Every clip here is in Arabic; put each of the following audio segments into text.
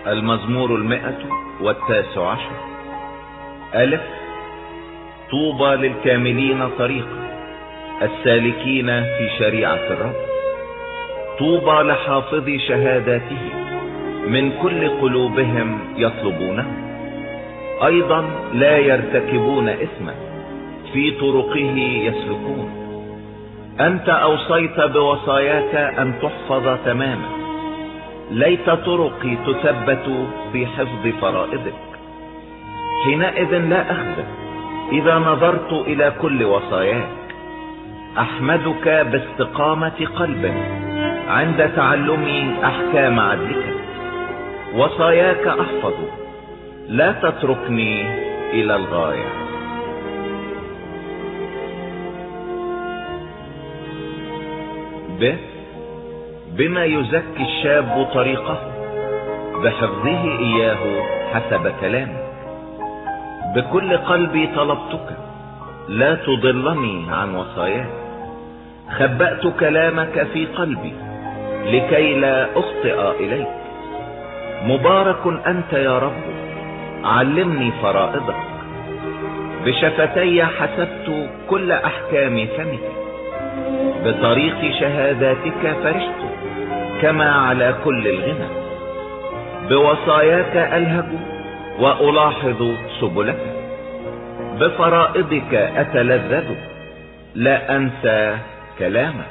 المزمور 119. ألف. طوبى للكاملين طريقا، السالكين في شريعة الرب. طوبى لحافظي شهاداته، من كل قلوبهم يطلبونه. ايضا لا يرتكبون اثما، في طرقه يسلكون. انت اوصيت بوصاياك ان تحفظ تماما، ليت طرقي تثبت في حفظ فرائضك. حينئذ لا اخزى اذا نظرت الى كل وصاياك. احمدك باستقامة قلب عند تعلمي احكام عدلك. وصاياك احفظ، لا تتركني الى الغاية. بما يزكي الشاب طريقه، بحفظه اياه حسب كلامك. بكل قلبي طلبتك، لا تضلني عن وصاياك. خبأت كلامك في قلبي لكي لا اخطئ اليك. مبارك انت يا رب، علمني فرائضك. بشفتي حسبت كل احكام فمك، بطريق شهاداتك فرحت كما على كل الغنى. بوصاياك الهج والاحظ سبلك، بفرائضك اتلذذ لا انسى كلامك.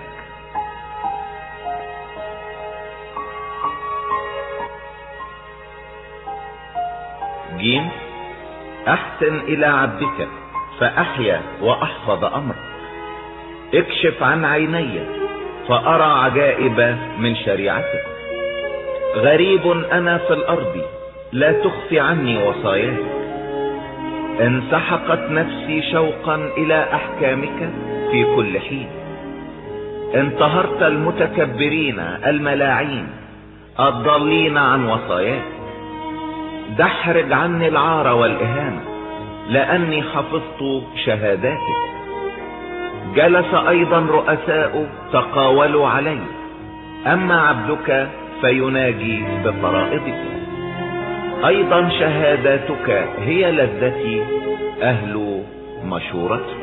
جيم. احسن الى عبدك فاحيا واحفظ امرك. اكشف عن عيني فارى عجائب من شريعتك. غريب انا في الارض، لا تخفي عني وصاياك. انسحقت نفسي شوقا الى احكامك في كل حين. انتهرت المتكبرين الملاعين الضالين عن وصاياك. دحرج عني العار والاهانة، لاني حفظت شهاداتك. جلس ايضا رؤساء تقاولوا علي، اما عبدك فيناجي بفرائضك. ايضا شهاداتك هي لذتي، اهل مشورتي.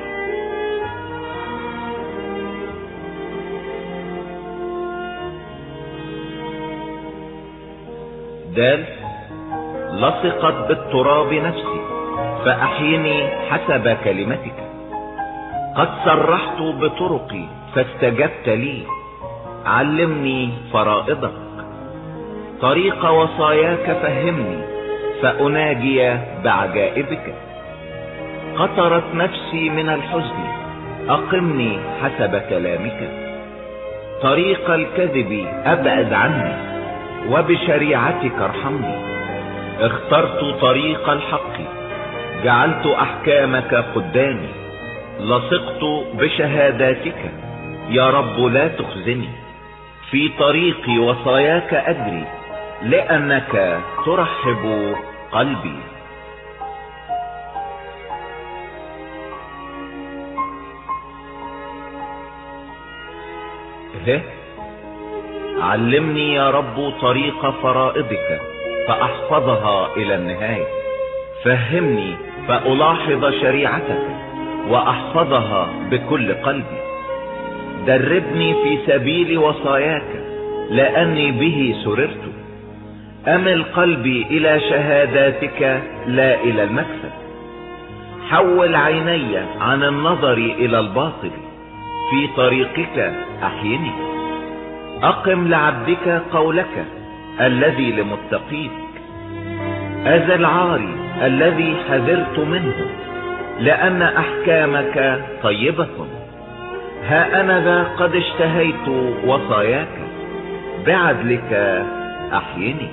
دال. لصقت بالتراب نفسي فاحيني حسب كلمتك. قد سرحت بطرقي فاستجبت لي، علمني فرائضك. طريق وصاياك فهمني فاناجي بعجائبك. قطرت نفسي من الحزن، اقمني حسب كلامك. طريق الكذب ابعد عني، وبشريعتك ارحمني. اخترت طريق الحق، جعلت احكامك قدامي. لصقت بشهاداتك، يا رب لا تخزني. في طريق وصاياك اجري، لانك ترحب قلبي. علمني يا رب طريق فرائضك فاحفظها الى النهاية. فهمني فالاحظ شريعتك واحفظها بكل قلبي. دربني في سبيل وصاياك، لاني به سررت. امل قلبي الى شهاداتك لا الى المكسب. حول عيني عن النظر الى الباطل، في طريقك احيني. اقم لعبدك قولك الذي لمتقيك. ازل عاري الذي حذرت منه، لان احكامك طيبة. ها انا ذا قد اشتهيت وصاياك، بعدلك احيني.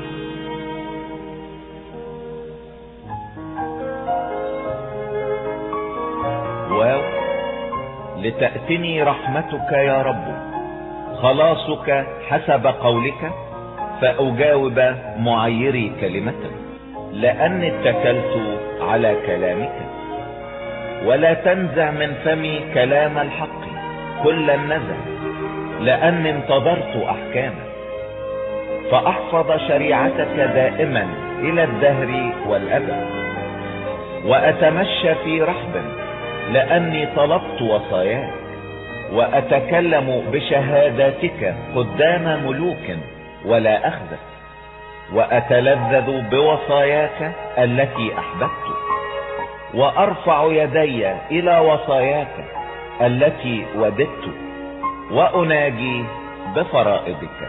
واو. لتأتني رحمتك يا رب، خلاصك حسب قولك. فأجاوب معيري كلمة، لأني اتكلت على كلامك. ولا تنزع من فمي كلام الحق كل النزع، لأني انتظرت أحكامك. فأحفظ شريعتك دائما إلى الدهر والأبد، وأتمشى في رحب لأني طلبت وصاياك، وأتكلم بشهاداتك قدام ملوك ولا أخذك، وأتلذذ بوصاياك التي أحببت، وأرفع يدي إلى وصاياك التي وددت، وأناجي بفرائضك.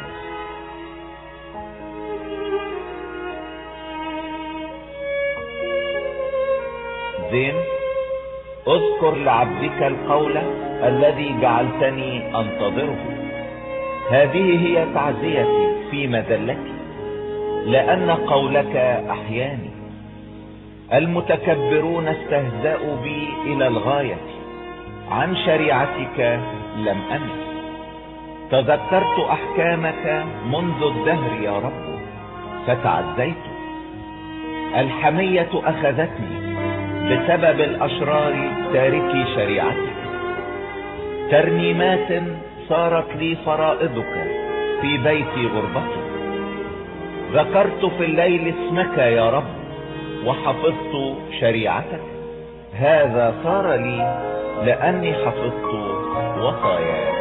زين، اذكر لعبدك القول الذي جعلتني انتظره. هذه هي تعزيتي في مذلتي، لأن قولك أحياني. المتكبرون استهزأوا بي إلى الغاية، عن شريعتك لم أمل. تذكرت أحكامك منذ الدهر يا رب فتعزيت. الحمية أخذتني بسبب الأشرار تاركي شريعتك. ترنيمات صارت لي فرائضك في بيتي غربتي. ذكرت في الليل اسمك يا رب وحفظت شريعتك. هذا صار لي لأني حفظت وصاياك.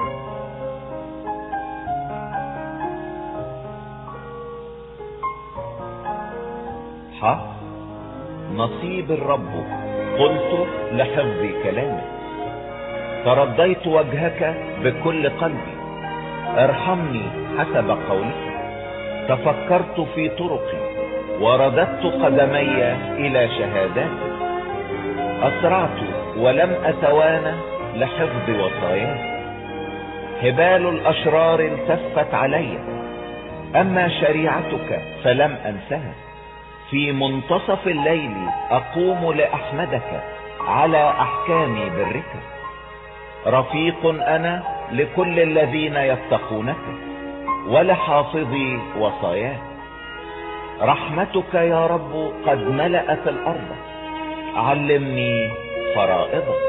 نصيب الرب قلت لحفظ كلامك. ترضيت وجهك بكل قلبي، ارحمني حسب قولك. تفكرت في طرقي ورددت قدمي إلى شهاداتك. أسرعت ولم أتوانى لحفظ وصاياك. هبال الأشرار التفت علي، أما شريعتك فلم أنسها. في منتصف الليل أقوم لأحمدك على أحكام برك. رفيق أنا لكل الذين يتقونك ولحافظي وصاياك. رحمتك يا رب قد ملأت الأرض، علمني فرائضك.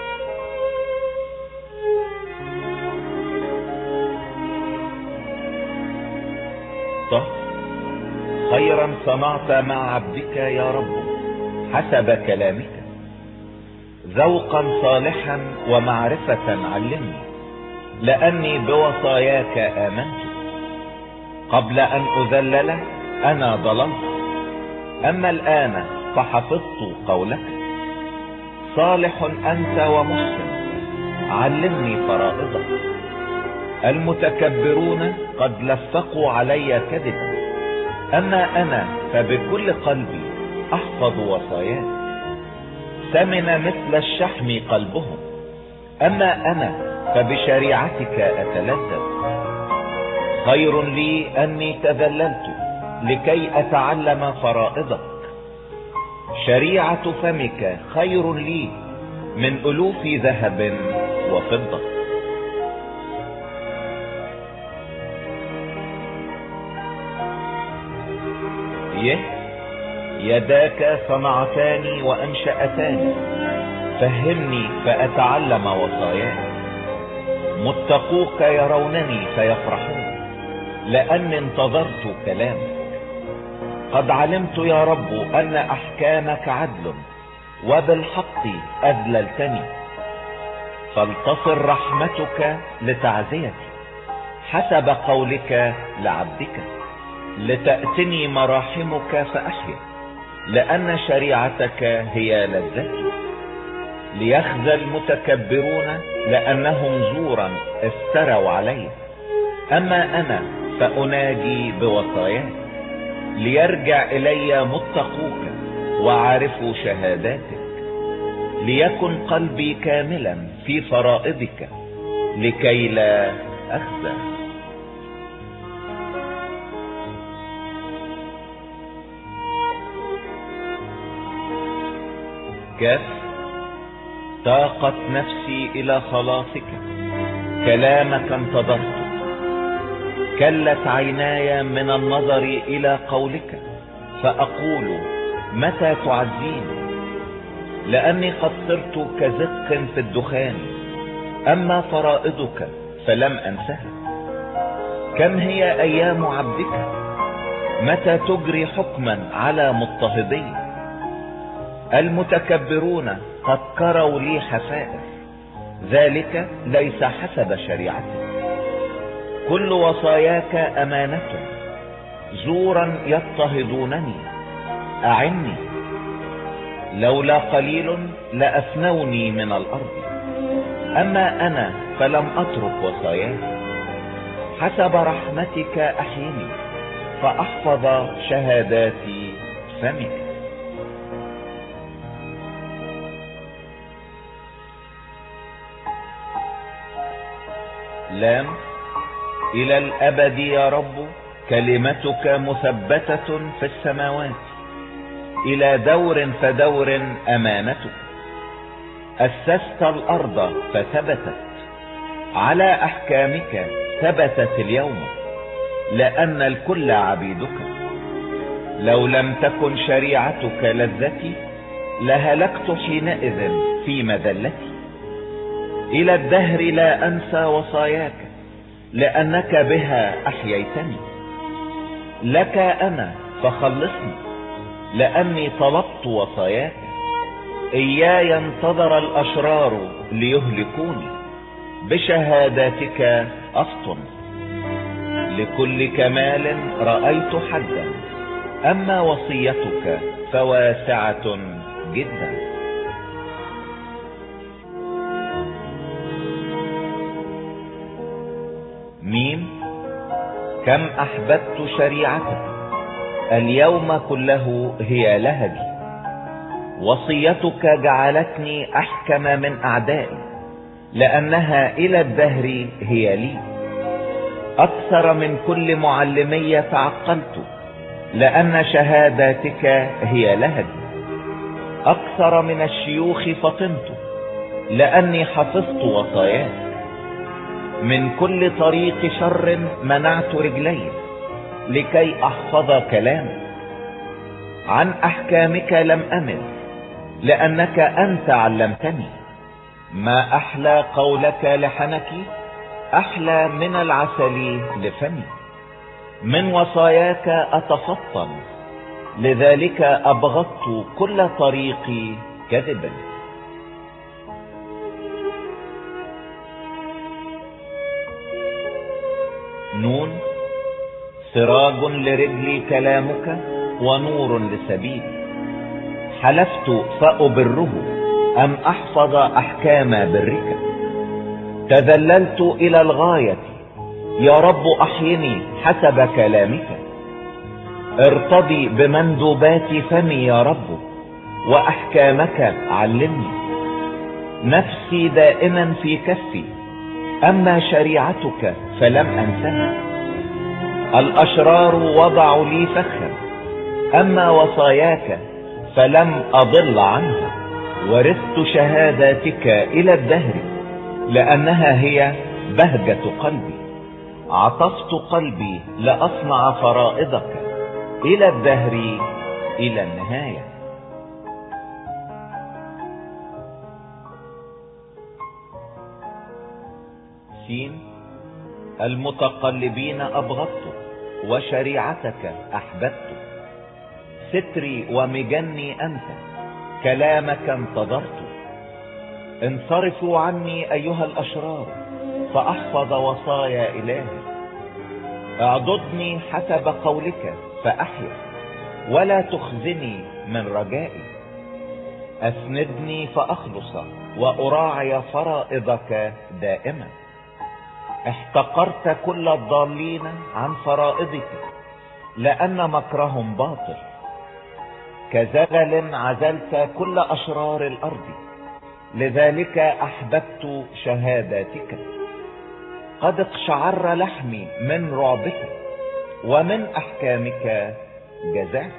خيرا صنعت مع عبدك يا رب حسب كلامك. ذوقا صالحا ومعرفة علمني، لأني بوصاياك آمنت. قبل أن أذلل أنا ضللت، أما الآن فحفظت قولك. صالح أنت ومحسن، علمني فرائضك. المتكبرون قد لفقوا علي كذبا، أما أنا فبكل قلبي أحفظ وصاياك. ثمن مثل الشحم قلبهم، أما أنا فبشريعتك أتلذذ. خير لي أني تذللت لكي أتعلم فرائضك. شريعة فمك خير لي من ألوف ذهب وفضة. يداك صنعتاني وأنشأتاني، فهمني فأتعلم وصاياك. متقوك يرونني فيفرحون، لأني انتظرت كلامك. قد علمت يا رب أن أحكامك عدل، وبالحق أذللتني. فلتصل رحمتك لتعزيتي حسب قولك لعبدك. لتأتني مراحمك فأحيا، لأن شريعتك هي لذتي. ليخزى المتكبرون لأنهم زورا افتروا علي، أما أنا فأناجي بوصاياك. ليرجع إلي متقوك وعارفوا شهاداتك. ليكن قلبي كاملا في فرائضك لكي لا أخزى. كاف. تاقت نفسي إلى خلاصك، كلامك انتظرت. كلت عيناي من النظر إلى قولك، فأقول متى تعزيني؟ لأني قد صرت كزق في الدخان، أما فرائضك فلم أنسها. كم هي ايام عبدك؟ متى تجري حكما على مضطهدي؟ المتكبرون قد كروا لي حسائر، ذلك ليس حسب شريعتك. كل وصاياك امانة، زورا يضطهدونني، اعني. لولا قليل لافنوني من الارض، اما انا فلم اترك وصاياك. حسب رحمتك احيني، فاحفظ شهادات فمك. لام. الى الابد يا رب كلمتك مثبتة في السماوات، الى دور فدور امانتك. اسست الارض فثبتت، على احكامك ثبتت اليوم، لان الكل عبيدك. لو لم تكن شريعتك لذتي، لهلكت حينئذ في مذلتي. الى الدهر لا انسى وصاياك، لانك بها احييتني. لك انا فخلصني، لاني طلبت وصاياك. اياي انتظر الاشرار ليهلكوني، بشهاداتك افطن. لكل كمال رأيت حدا، اما وصيتك فواسعة جدا. ميم. كم احببت شريعتك، اليوم كله هي لهبي. وصيتك جعلتني احكم من اعدائي، لانها الى الدهر هي لي. اكثر من كل معلمي تعقلت، لان شهاداتك هي لهبي. اكثر من الشيوخ فطنت، لاني حفظت وصاياك. من كل طريق شر منعت رجلي، لكي احفظ كلامك. عن احكامك لم امل، لانك انت علمتني. ما احلى قولك لحنكي، احلى من العسل لفمي. من وصاياك اتفطن، لذلك ابغضت كل طريقي كذبا. نون. سراج لرجلي كلامك، ونور لسبيلي. حلفت فأبره، أم أحفظ أحكام برك. تذللت إلى الغاية، يا رب أحيني حسب كلامك. ارتضي بمندوبات فمي يا رب، وأحكامك علمني. نفسي دائما في كفي، أما شريعتك فلم أنسها. الأشرار وضعوا لي فخا، أما وصاياك فلم أضل عنها. ورثت شهاداتك إلى الدهر، لأنها هي بهجة قلبي. عطفت قلبي لأصنع فرائضك، إلى الدهر إلى النهاية. سين. المتقلبين أبغضت، وشريعتك أحببت. ستري ومجني أنت، كلامك انتظرت. انصرفوا عني أيها الأشرار، فأحفظ وصايا إلهي. اعضدني حسب قولك فأحيا، ولا تخزني من رجائي. أسندني فأخلص، وأراعي فرائضك دائما. احتقرت كل الضالين عن فرائضك، لأن مكرهم باطل. كزغل عزلت كل أشرار الأرض، لذلك أحببت شهاداتك. قد اقشعر لحمي من رعبك، ومن أحكامك جزعت.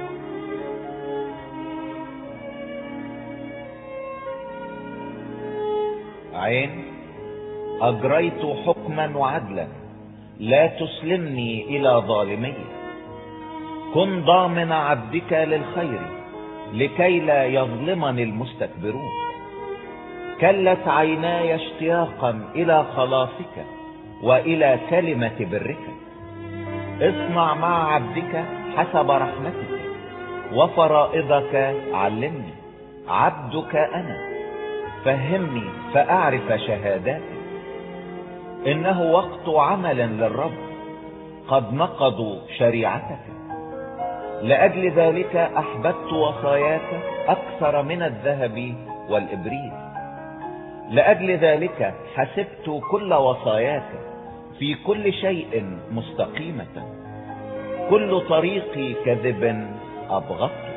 عين. أجريت حكما وعدلا، لا تسلمني إلى ظالمي. كن ضامن عبدك للخير، لكي لا يظلمني المستكبرون. كلت عيناي اشتياقا إلى خلاصك، وإلى كلمة برك. اصنع مع عبدك حسب رحمتك، وفرائضك علمني. عبدك أنا، فهمني فأعرف شهاداتك. إنه وقت عمل للرب، قد نقضوا شريعتك. لأجل ذلك أحببت وصاياك أكثر من الذهب والإبريق. لأجل ذلك حسبت كل وصاياك في كل شيء مستقيمة. كل طريقي كذب أبغضت.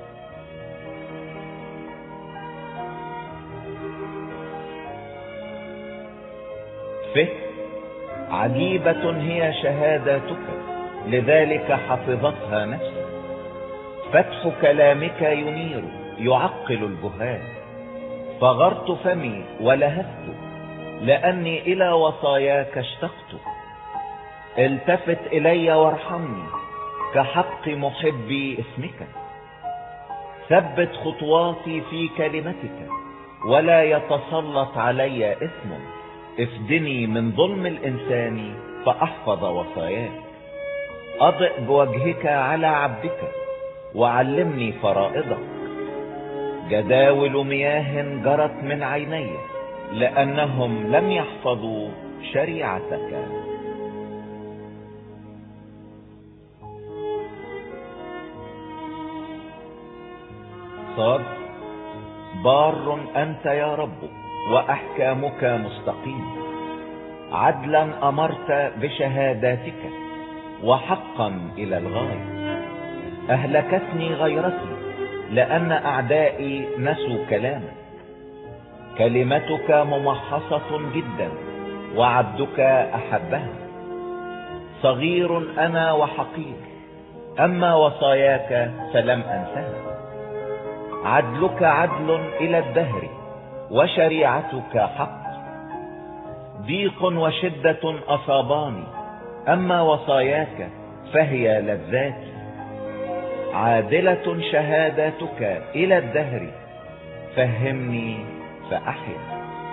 عجيبة هي شهاداتك، لذلك حفظتها نفسي. فتح كلامك ينير، يعقل الجهال. فغرت فمي ولهفت، لأني إلى وصاياك اشتقت. التفت إلي وارحمني، كحق محبي اسمك. ثبت خطواتي في كلمتك، ولا يتسلط علي إثم. افدني من ظلم الإنسان، فأحفظ وصاياك. أضئ بوجهك على عبدك، وعلمني فرائضك. جداول مياه جرت من عيني، لأنهم لم يحفظوا شريعتك. صاد. بار أنت يا رب، وأحكامك مستقيم. عدلا أمرت بشهاداتك، وحقا إلى الغاية. أهلكتني غيرتي، لأن أعدائي نسوا كلامك. كلمتك ممحصة جدا، وعبدك أحبها. صغير أنا وحقير، أما وصاياك فلم أنسها. عدلك عدل إلى الدهر، وشريعتك حق. ضيق وشدة أصاباني، أما وصاياك فهي لذاتي. عادلة شهاداتك إلى الدهر، فهمني فأحيا.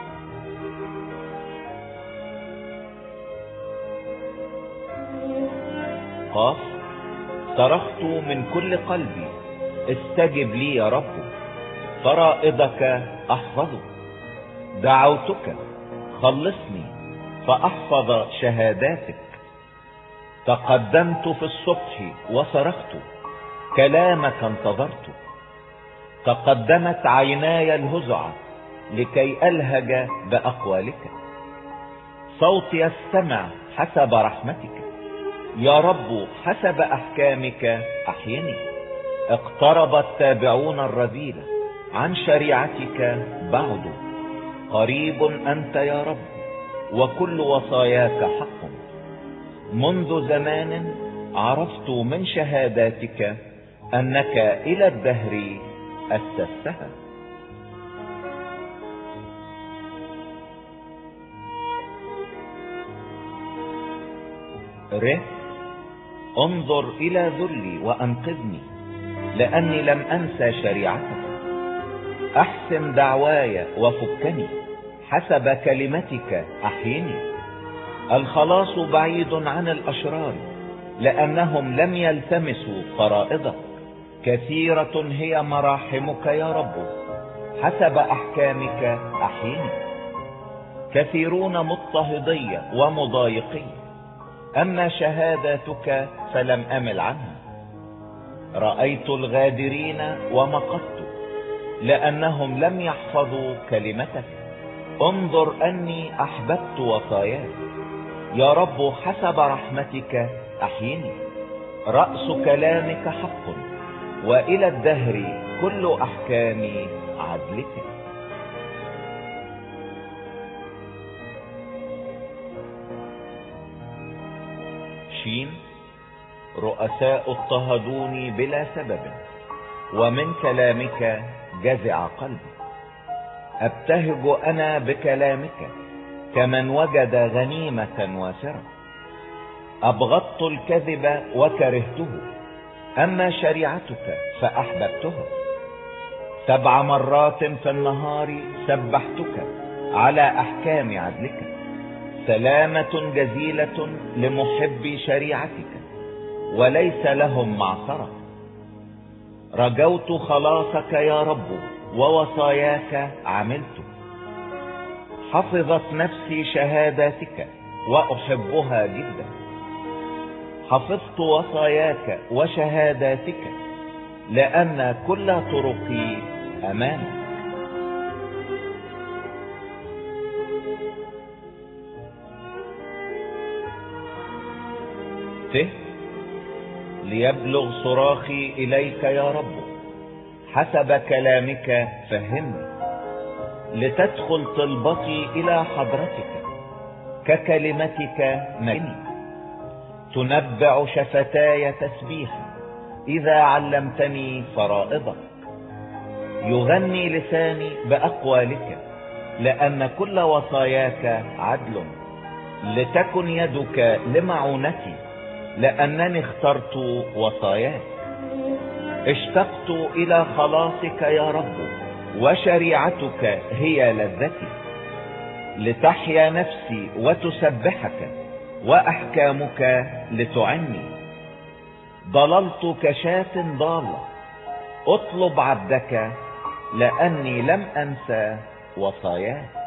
قاف. صرخت من كل قلبي، استجب لي يا رب. فرائضك أحفظ. دعوتك خلصني، فأحفظ شهاداتك. تقدمت في الصبح وصرخت، كلامك انتظرت. تقدمت عيناي الهزع، لكي ألهج بأقوالك. صوتي يستمع حسب رحمتك، يا رب حسب أحكامك أحيني. اقترب التابعون الرذيلة، عن شريعتك بعدوا. قريب أنت يا رب، وكل وصاياك حق. منذ زمان عرفت من شهاداتك، أنك إلى الدهر أسستها. ر. انظر إلى ذلي وأنقذني، لأني لم أنسى شريعتك. أحسن دعواي وفكني، حسب كلمتك أحيني. الخلاص بعيد عن الأشرار، لأنهم لم يلتمسوا فرائضك. كثيرة هي مراحمك يا رب، حسب أحكامك أحيني. كثيرون مضطهدي ومضايقي، أما شهاداتك فلم أمل عنها. رأيت الغادرين ومقت، لأنهم لم يحفظوا كلمتك. انظر أني أحببت وصاياك، يا رب حسب رحمتك أحيني. رأس كلامك حق، وإلى الدهر كل أحكام عدلك. شين. رؤساء اضطهدوني بلا سبب، ومن كلامك جزع قلبي. ابتهج أنا بكلامك، كمن وجد غنيمة واسرة. أبغضت الكذب وكرهته، أما شريعتك فأحببتها. 7 مرات في النهار سبحتك، على أحكام عدلك. سلامة جزيلة لمحبي شريعتك وليس لهم معصرة. رجوت خلاصك يا رب ووصاياك عملت. حفظت نفسي شهاداتك وأحبها جدا. حفظت وصاياك وشهاداتك لأن كل طرقي أمامك. ليبلغ صراخي إليك يا رب، حسب كلامك فهمني. لتدخل طلبتي إلى حضرتك، ككلمتك مجني. تنبع شفتاي تسبيحا إذا علمتني فرائضك. يغني لساني بأقوالك لأن كل وصاياك عدل. لتكن يدك لمعونتي لأنني اخترت وصاياك. اشتقت إلى خلاصك يا رب وشريعتك هي لذتي. لتحيا نفسي وتسبحك وأحكامك لتعني. ضللت كشاة ضالة، اطلب عبدك لأني لم أنسى وصاياك.